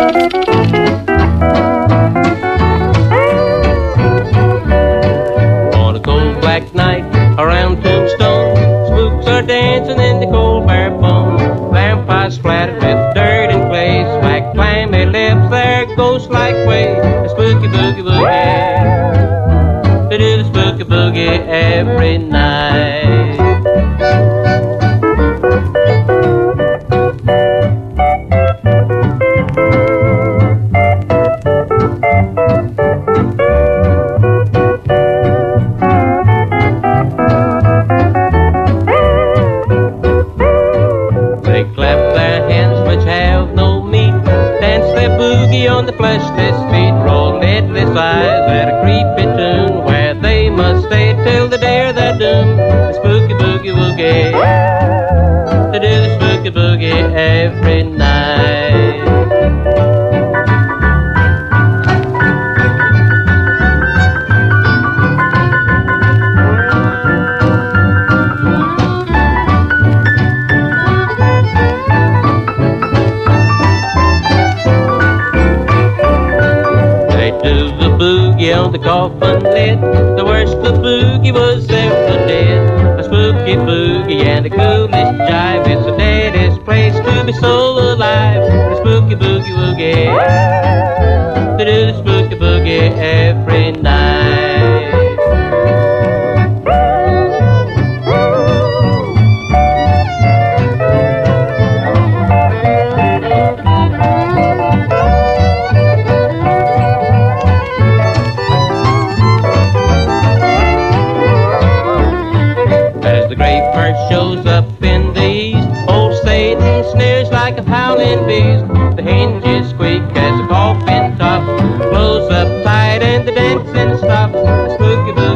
On a cold black night around Tombstone, spooks are dancing in the cold bare bones. Vampires splattered with dirt and clay, like clammy lips, their ghost-like way. The spooky boogie woogie, they do the spooky boogie every night. They clap their hands which have no meat, dance their boogie on the fleshless feet, roll lidless eyes at a creepy tune, where they must stay till the day of their doom. The spooky boogie woogie, they do the spooky boogie every night. Do the boogie on the coffin lid, the worst the boogie was ever did. A spooky boogie and a ghoulish jive, it's the deadest place to be so alive. The spooky boogie woogie, they do the spooky boogie every night. As the gray first shows up in the east, old Satan sneers like a howling beast. The hinges squeak as the coffin tops, close up tight and the dancing stops. The spooky